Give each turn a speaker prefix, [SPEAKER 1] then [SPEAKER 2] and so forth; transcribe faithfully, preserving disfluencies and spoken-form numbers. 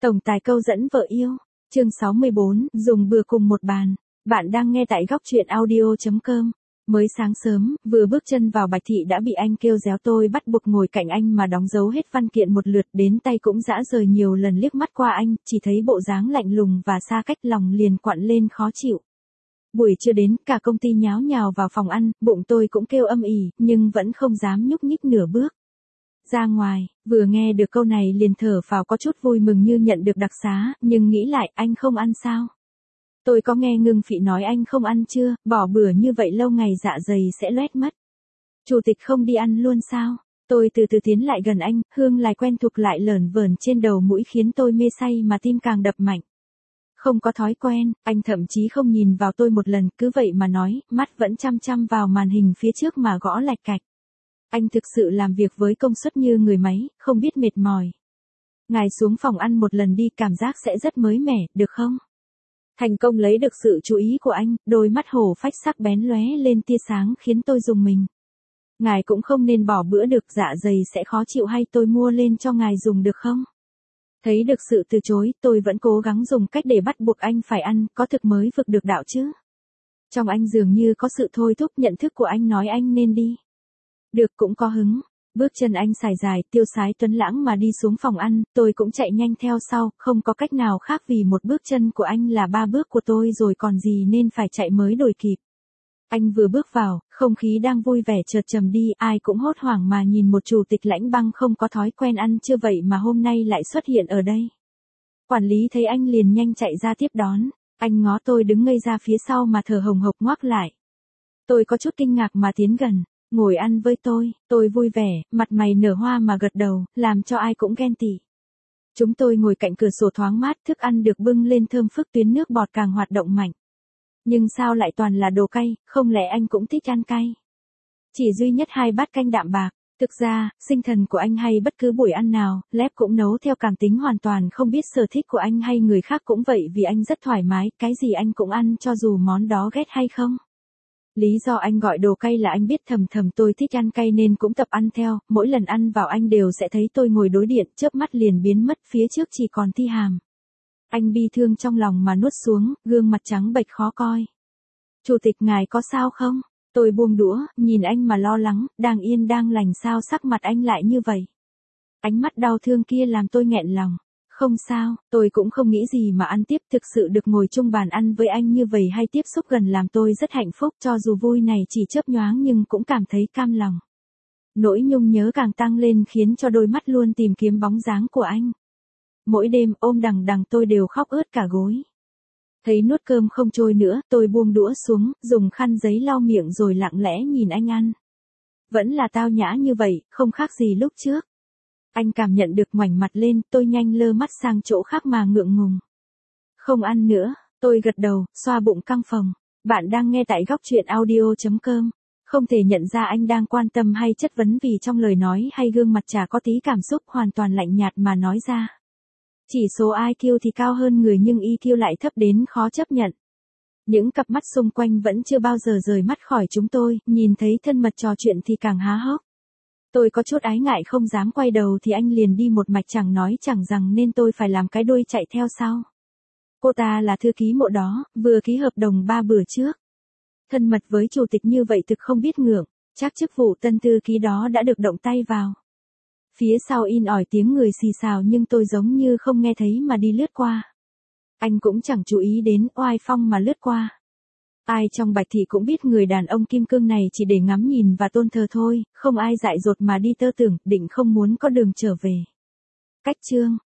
[SPEAKER 1] Tổng tài câu dẫn vợ yêu, chương sáu mươi bốn, dùng bừa cùng một bàn. Bạn đang nghe tại góc truyện audio chấm com. Mới sáng sớm, vừa bước chân vào Bạch Thị đã bị anh kêu réo, tôi bắt buộc ngồi cạnh anh mà đóng dấu hết văn kiện một lượt, đến tay cũng dã rời, nhiều lần liếc mắt qua anh, chỉ thấy bộ dáng lạnh lùng và xa cách, lòng liền quặn lên khó chịu. Buổi trưa đến, cả công ty nháo nhào vào phòng ăn, bụng tôi cũng kêu âm ỉ, nhưng vẫn không dám nhúc nhích nửa bước. Ra ngoài, vừa nghe được câu này liền thở phào có chút vui mừng như nhận được đặc xá, nhưng nghĩ lại, anh không ăn sao? Tôi có nghe Ngưng Phỉ nói anh không ăn chưa, bỏ bữa như vậy lâu ngày dạ dày sẽ loét mất. Chủ tịch không đi ăn luôn sao? Tôi từ từ tiến lại gần anh, hương lại quen thuộc lại lởn vởn trên đầu mũi khiến tôi mê say mà tim càng đập mạnh. Không có thói quen, anh thậm chí không nhìn vào tôi một lần, cứ vậy mà nói, mắt vẫn chăm chăm vào màn hình phía trước mà gõ lạch cạch. Anh thực sự làm việc với công suất như người máy, không biết mệt mỏi. Ngài xuống phòng ăn một lần đi, cảm giác sẽ rất mới mẻ, được không? Thành công lấy được sự chú ý của anh, đôi mắt hổ phách sắc bén lóe lên tia sáng khiến tôi rùng mình. Ngài cũng không nên bỏ bữa được, dạ dày sẽ khó chịu, hay tôi mua lên cho ngài dùng được không? Thấy được sự từ chối, tôi vẫn cố gắng dùng cách để bắt buộc anh phải ăn, có thực mới vực được đạo chứ. Trong anh dường như có sự thôi thúc, nhận thức của anh nói anh nên đi. Được, cũng có hứng. Bước chân anh xài dài, tiêu sái tuấn lãng mà đi xuống phòng ăn, tôi cũng chạy nhanh theo sau, không có cách nào khác vì một bước chân của anh là ba bước của tôi rồi còn gì, nên phải chạy mới đuổi kịp. Anh vừa bước vào, không khí đang vui vẻ chợt trầm đi, ai cũng hốt hoảng mà nhìn một chủ tịch lãnh băng không có thói quen ăn trưa vậy mà hôm nay lại xuất hiện ở đây. Quản lý thấy anh liền nhanh chạy ra tiếp đón, anh ngó tôi đứng ngây ra phía sau mà thở hồng hộc ngoác lại. Tôi có chút kinh ngạc mà tiến gần. Ngồi ăn với tôi, tôi vui vẻ, mặt mày nở hoa mà gật đầu, làm cho ai cũng ghen tị. Chúng tôi ngồi cạnh cửa sổ thoáng mát, thức ăn được bưng lên thơm phức, tuyến nước bọt càng hoạt động mạnh. Nhưng sao lại toàn là đồ cay, không lẽ anh cũng thích ăn cay? Chỉ duy nhất hai bát canh đạm bạc. Thực ra, sinh thần của anh hay bất cứ buổi ăn nào, Lép cũng nấu theo cảm tính, hoàn toàn không biết sở thích của anh hay người khác cũng vậy, vì anh rất thoải mái, cái gì anh cũng ăn cho dù món đó ghét hay không. Lý do anh gọi đồ cay là anh biết thầm thầm tôi thích ăn cay nên cũng tập ăn theo, mỗi lần ăn vào anh đều sẽ thấy tôi ngồi đối diện, chớp mắt liền biến mất, phía trước chỉ còn thi hàm. Anh bi thương trong lòng mà nuốt xuống, gương mặt trắng bệch khó coi. Chủ tịch ngài có sao không? Tôi buông đũa, nhìn anh mà lo lắng, đang yên đang lành sao sắc mặt anh lại như vậy? Ánh mắt đau thương kia làm tôi nghẹn lòng. Không sao, tôi cũng không nghĩ gì mà ăn tiếp, thực sự được ngồi chung bàn ăn với anh như vậy hay tiếp xúc gần làm tôi rất hạnh phúc, cho dù vui này chỉ chớp nhoáng nhưng cũng cảm thấy cam lòng. Nỗi nhung nhớ càng tăng lên khiến cho đôi mắt luôn tìm kiếm bóng dáng của anh. Mỗi đêm ôm đằng đằng tôi đều khóc ướt cả gối. Thấy nuốt cơm không trôi nữa, tôi buông đũa xuống, dùng khăn giấy lau miệng rồi lặng lẽ nhìn anh ăn. Vẫn là tao nhã như vậy, không khác gì lúc trước. Anh cảm nhận được, ngoảnh mặt lên, tôi nhanh lơ mắt sang chỗ khác mà ngượng ngùng. Không ăn nữa, tôi gật đầu, xoa bụng căng phồng. Bạn đang nghe tại góc truyện audio chấm com. Không thể nhận ra anh đang quan tâm hay chất vấn vì trong lời nói hay gương mặt chả có tí cảm xúc, hoàn toàn lạnh nhạt mà nói ra. Chỉ số i kiu thì cao hơn người nhưng e kiu lại thấp đến khó chấp nhận. Những cặp mắt xung quanh vẫn chưa bao giờ rời mắt khỏi chúng tôi, nhìn thấy thân mật trò chuyện thì càng há hốc. Tôi có chút ái ngại không dám quay đầu thì anh liền đi một mạch chẳng nói chẳng rằng nên tôi phải làm cái đuôi chạy theo sau. Cô ta là thư ký Mộ đó, vừa ký hợp đồng ba bữa trước. Thân mật với chủ tịch như vậy thực không biết ngượng, chắc chức vụ tân thư ký đó đã được động tay vào. Phía sau in ỏi tiếng người xì xào nhưng tôi giống như không nghe thấy mà đi lướt qua. Anh cũng chẳng chú ý đến, oai phong mà lướt qua. Ai trong Bạch Thị cũng biết người đàn ông kim cương này chỉ để ngắm nhìn và tôn thờ thôi, không ai dại dột mà đi tơ tưởng, định không muốn có đường trở về. Cách chương,